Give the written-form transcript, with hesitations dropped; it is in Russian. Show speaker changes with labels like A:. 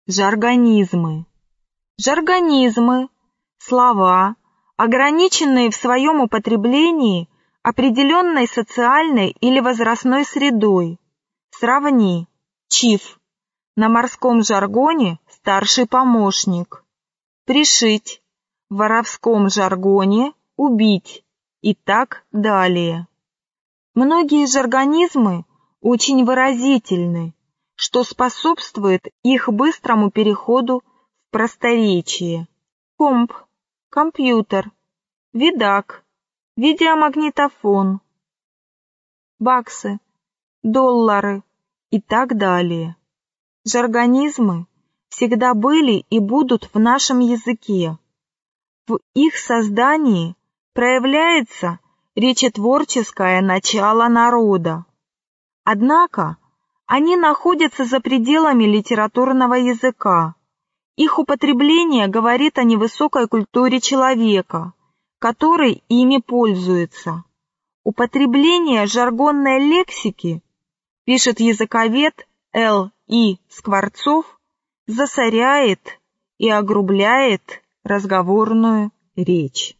A: Жаргонизмы. Жаргонизмы – слова, ограниченные в своем употреблении определенной социальной или возрастной средой. Сравни. Чиф. На морском жаргоне старший помощник. Пришить. В воровском жаргоне убить. И так далее. Многие жаргонизмы очень выразительны, что способствует их быстрому переходу в просторечие. Комп, компьютер, видак, видеомагнитофон, баксы, доллары и так далее. Жаргонизмы всегда были и будут в нашем языке. В их создании проявляется речетворческое начало народа. Однако они находятся за пределами литературного языка. Их употребление говорит о невысокой культуре человека, который ими пользуется. Употребление жаргонной лексики, пишет языковед Л. И. Скворцов, засоряет и огрубляет разговорную речь.